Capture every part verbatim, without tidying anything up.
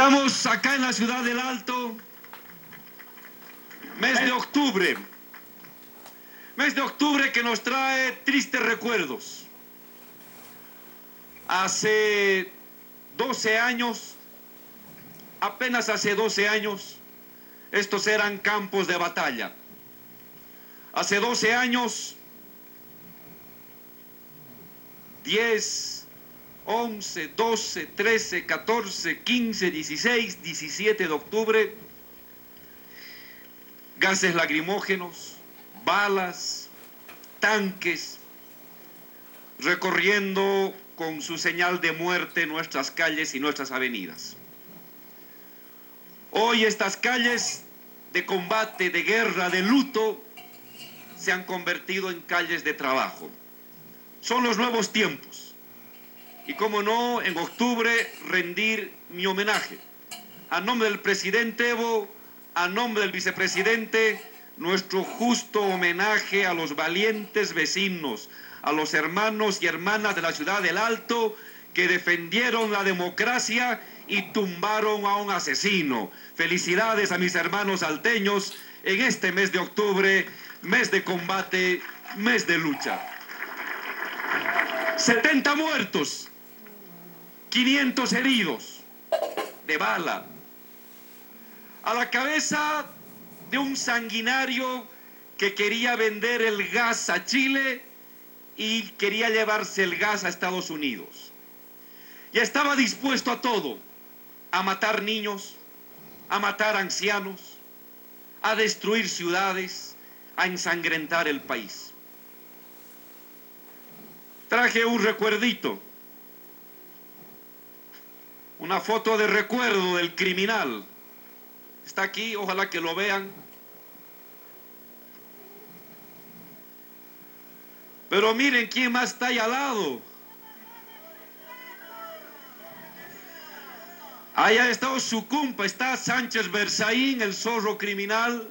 Estamos acá en la ciudad del Alto, mes de octubre, mes de octubre que nos trae tristes recuerdos. Hace doce años, apenas hace doce años, estos eran campos de batalla. Hace doce años, diez, once, doce, trece, catorce, quince, dieciséis, diecisiete de octubre, gases lacrimógenos, balas, tanques, recorriendo con su señal de muerte nuestras calles y nuestras avenidas. Hoy estas calles de combate, de guerra, de luto, se han convertido en calles de trabajo. Son los nuevos tiempos. Y cómo no, en octubre rendir mi homenaje. A nombre del presidente Evo, a nombre del vicepresidente, nuestro justo homenaje a los valientes vecinos, a los hermanos y hermanas de la ciudad del Alto que defendieron la democracia y tumbaron a un asesino. Felicidades a mis hermanos alteños en este mes de octubre, mes de combate, mes de lucha. setenta muertos, quinientos heridos de bala, a la cabeza de un sanguinario que quería vender el gas a Chile y quería llevarse el gas a Estados Unidos. Y estaba dispuesto a todo, a matar niños, a matar ancianos, a destruir ciudades, a ensangrentar el país. Traje un recuerdito, una foto de recuerdo del criminal. Está aquí, ojalá que lo vean. Pero miren quién más está ahí al lado. Ahí ha estado su cumpa, está Sánchez Berzaín, el zorro criminal.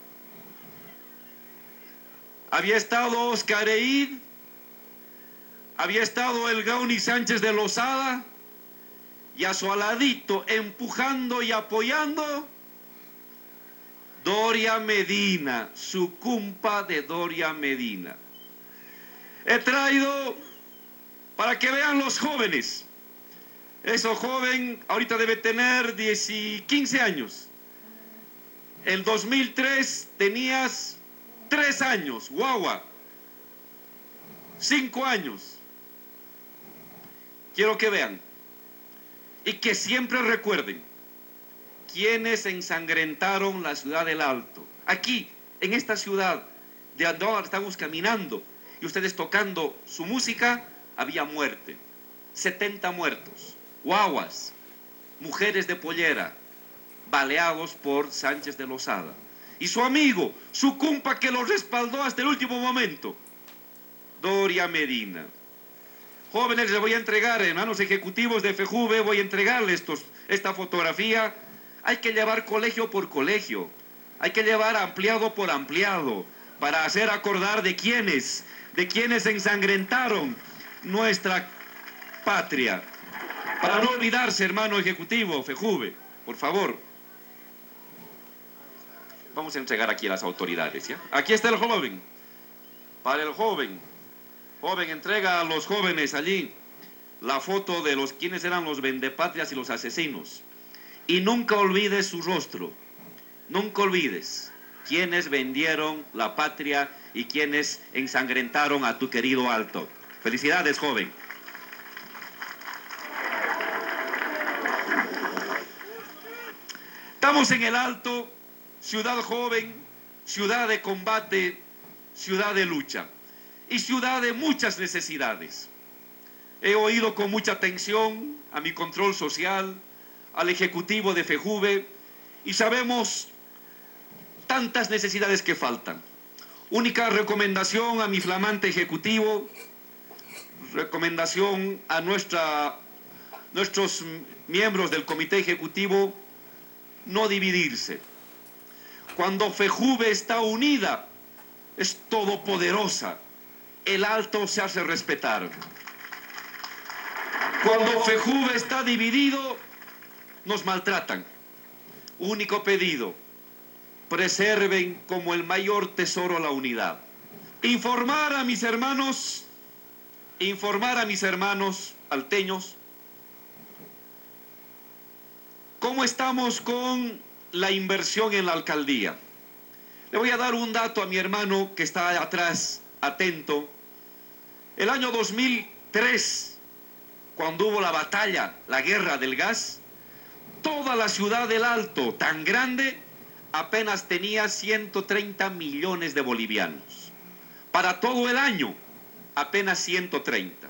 Había estado Oscar Eid. Había estado el Gauni Sánchez de Lozada. Y a su aladito, empujando y apoyando, Doria Medina, su cumpa de Doria Medina. He traído para que vean los jóvenes. Ese joven ahorita debe tener diez y quince años. En dos mil tres tenías tres años, guagua. cinco años. Quiero que vean. Y que siempre recuerden quienes ensangrentaron la ciudad del Alto. Aquí, en esta ciudad, de donde estamos caminando y ustedes tocando su música, había muerte. setenta muertos, guaguas, mujeres de pollera, baleados por Sánchez de Lozada. Y su amigo, su cumpa que lo respaldó hasta el último momento, Doria Medina. Jóvenes, les voy a entregar, hermanos ejecutivos de FEJUVE, voy a entregarles estos, esta fotografía. Hay que llevar colegio por colegio, hay que llevar ampliado por ampliado, para hacer acordar de quienes, de quienes ensangrentaron nuestra patria. Para no olvidarse, hermano ejecutivo, FEJUVE, por favor. Vamos a entregar aquí a las autoridades, ¿ya? Aquí está el joven, para el joven. Joven, entrega a los jóvenes allí la foto de los quienes eran los vendepatrias y los asesinos. Y nunca olvides su rostro, nunca olvides quienes vendieron la patria y quienes ensangrentaron a tu querido Alto. Felicidades, joven. Estamos en el Alto, ciudad joven, ciudad de combate, ciudad de lucha. Y ciudad de muchas necesidades. He oído con mucha atención a mi control social, al ejecutivo de FEJUVE, y sabemos tantas necesidades que faltan. Única recomendación a mi flamante ejecutivo, recomendación a nuestra, nuestros miembros del comité ejecutivo, no dividirse. Cuando FEJUVE está unida, es todopoderosa. El Alto se hace respetar. Cuando FEJUVE está dividido, nos maltratan. Único pedido: preserven como el mayor tesoro la unidad. Informar a mis hermanos, informar a mis hermanos alteños, cómo estamos con la inversión en la alcaldía. Le voy a dar un dato a mi hermano que está atrás, atento. El año dos mil tres, cuando hubo la batalla, la guerra del gas, toda la ciudad del Alto, tan grande, apenas tenía ciento treinta millones de bolivianos. Para todo el año, apenas ciento treinta.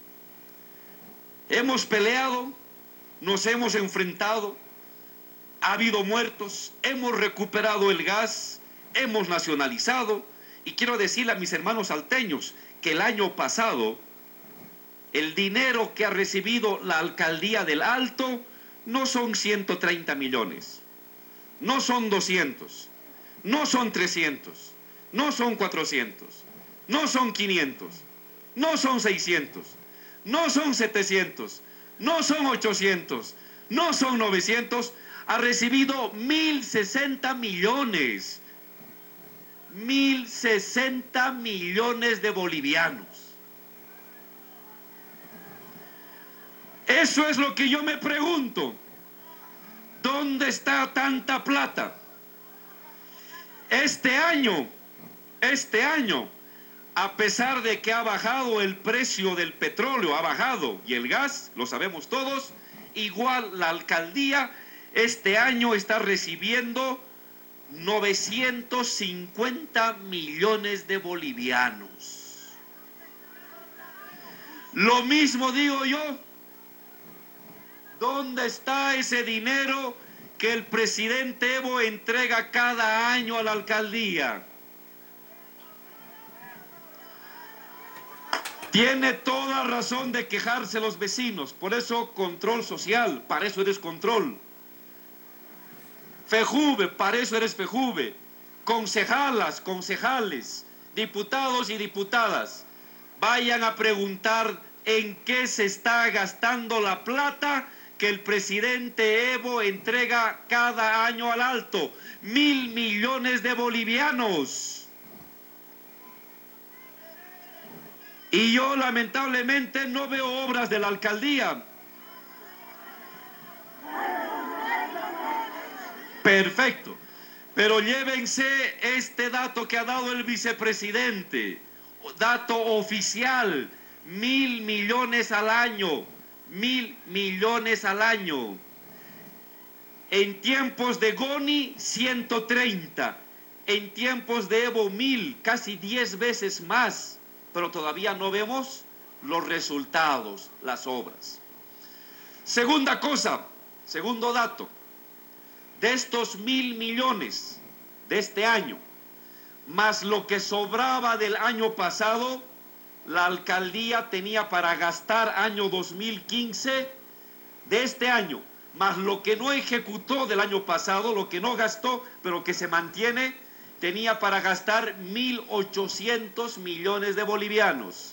Hemos peleado, nos hemos enfrentado, ha habido muertos, hemos recuperado el gas, hemos nacionalizado, y quiero decirle a mis hermanos salteños que el año pasado el dinero que ha recibido la alcaldía del Alto no son ciento treinta millones, no son doscientos, no son trescientos, no son cuatrocientos, no son quinientos, no son seiscientos, no son setecientos, no son ochocientos, no son novecientos, ha recibido mil sesenta millones. mil sesenta millones de bolivianos. Eso es lo que yo me pregunto. ¿Dónde está tanta plata? Este año, este año, a pesar de que ha bajado el precio del petróleo, ha bajado, y el gas, lo sabemos todos, igual la alcaldía este año está recibiendo novecientos cincuenta millones de bolivianos. Lo mismo digo yo. ¿Dónde está ese dinero que el presidente Evo entrega cada año a la alcaldía? Tiene toda razón de quejarse los vecinos, por eso control social, para eso eres control. FEJUVE, para eso eres FEJUVE. Concejalas, concejales, diputados y diputadas, vayan a preguntar en qué se está gastando la plata que el presidente Evo entrega cada año al Alto. Mil millones de bolivianos. Y yo lamentablemente no veo obras de la alcaldía. Perfecto. Pero llévense este dato que ha dado el vicepresidente. Dato oficial. Mil millones al año. Mil millones al año. En tiempos de Goni, ciento treinta. En tiempos de Evo, mil. Casi diez veces más. Pero todavía no vemos los resultados, las obras. Segunda cosa, segundo dato. De estos mil millones de este año, más lo que sobraba del año pasado, la alcaldía tenía para gastar año dos mil quince de este año, más lo que no ejecutó del año pasado, lo que no gastó, pero que se mantiene, tenía para gastar mil ochocientos millones de bolivianos.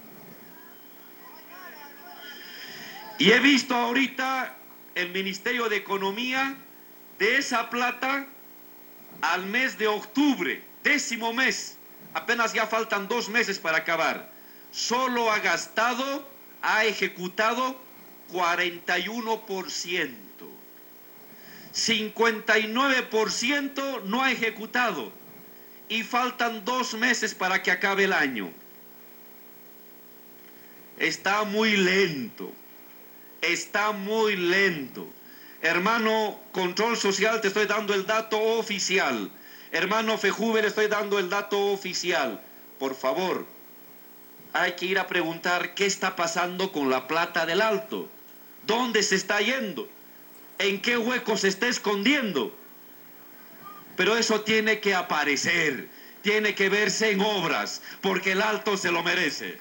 Y he visto ahorita el Ministerio de Economía, de esa plata, al mes de octubre, décimo mes, apenas ya faltan dos meses para acabar, solo ha gastado, ha ejecutado cuarenta y uno por ciento. cincuenta y nueve por ciento no ha ejecutado y faltan dos meses para que acabe el año. Está muy lento, está muy lento. Hermano Control Social, te estoy dando el dato oficial. Hermano FEJUVE, le estoy dando el dato oficial. Por favor, hay que ir a preguntar qué está pasando con la plata del Alto. ¿Dónde se está yendo? ¿En qué hueco se está escondiendo? Pero eso tiene que aparecer, tiene que verse en obras, porque el Alto se lo merece.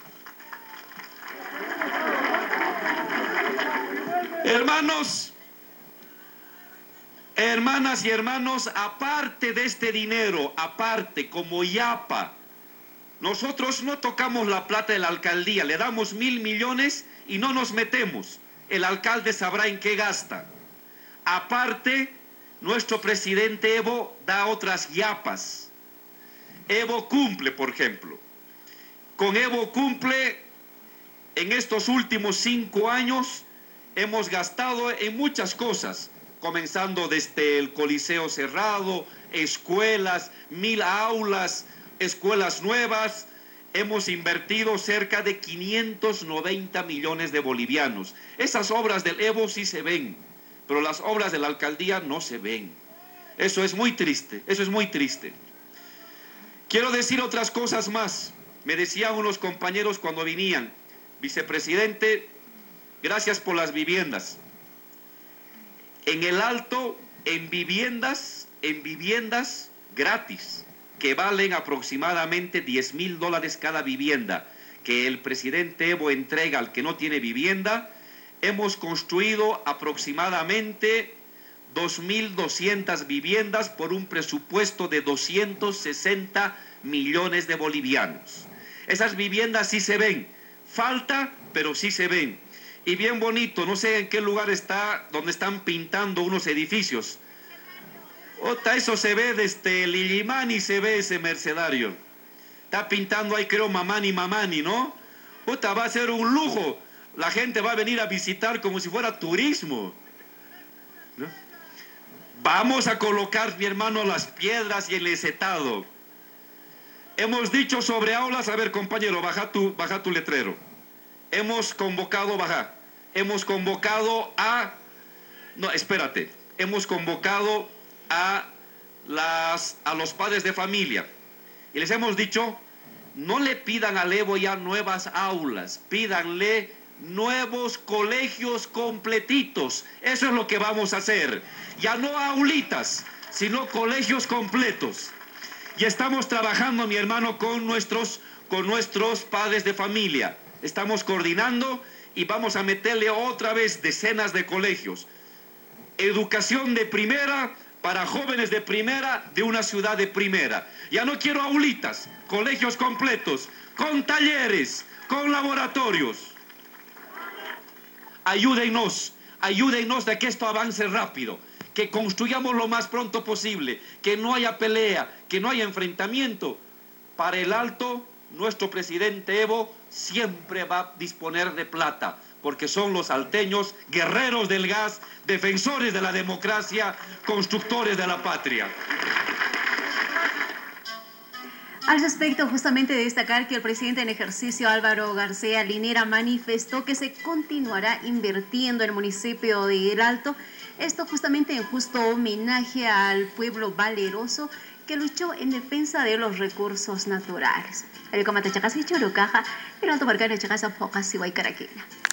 Hermanos, hermanas y hermanos, aparte de este dinero, aparte como YAPA, nosotros no tocamos la plata de la alcaldía, le damos mil millones y no nos metemos. El alcalde sabrá en qué gasta. Aparte, nuestro presidente Evo da otras yapas. Evo cumple, por ejemplo. Con Evo cumple, en estos últimos cinco años, hemos gastado en muchas cosas, comenzando desde el Coliseo cerrado, escuelas, mil aulas, escuelas nuevas. Hemos invertido cerca de quinientos noventa millones de bolivianos. Esas obras del Evo sí se ven, pero las obras de la alcaldía no se ven. Eso es muy triste, eso es muy triste. Quiero decir otras cosas más. Me decían unos compañeros cuando venían, vicepresidente, gracias por las viviendas. En el Alto, en viviendas, en viviendas gratis, que valen aproximadamente diez mil dólares cada vivienda, que el presidente Evo entrega al que no tiene vivienda, hemos construido aproximadamente dos mil doscientas viviendas por un presupuesto de doscientos sesenta millones de bolivianos. Esas viviendas sí se ven, falta, pero sí se ven. Y bien bonito, no sé en qué lugar está, donde están pintando unos edificios. Ota, eso se ve desde Lillimani, se ve ese mercedario. Está pintando ahí, creo, Mamani Mamani, ¿no? Ota, va a ser un lujo. La gente va a venir a visitar como si fuera turismo, ¿no? Vamos a colocar, mi hermano, las piedras y el esetado. Hemos dicho sobre aulas, a ver, compañero, baja tu, baja tu letrero. Hemos convocado, baja, hemos convocado a, no, espérate, hemos convocado a, las, a los padres de familia y les hemos dicho, no le pidan al Evo ya nuevas aulas, pídanle nuevos colegios completitos. Eso es lo que vamos a hacer, ya no aulitas, sino colegios completos. Y estamos trabajando, mi hermano, con nuestros, con nuestros padres de familia. Estamos coordinando y vamos a meterle otra vez decenas de colegios. Educación de primera para jóvenes de primera de una ciudad de primera. Ya no quiero aulitas, colegios completos, con talleres, con laboratorios. Ayúdennos, ayúdennos de que esto avance rápido, que construyamos lo más pronto posible, que no haya pelea, que no haya enfrentamiento. Para el Alto, nuestro presidente Evo siempre va a disponer de plata, porque son los alteños guerreros del gas, defensores de la democracia, constructores de la patria. Al respecto, justamente destacar que el presidente en ejercicio Álvaro García Linera manifestó que se continuará invirtiendo en el municipio de El Alto, esto justamente en justo homenaje al pueblo valeroso que luchó en defensa de los recursos naturales. El comate chacas y churucaja, el alto marcano chacas a pocas y guaycaraquina.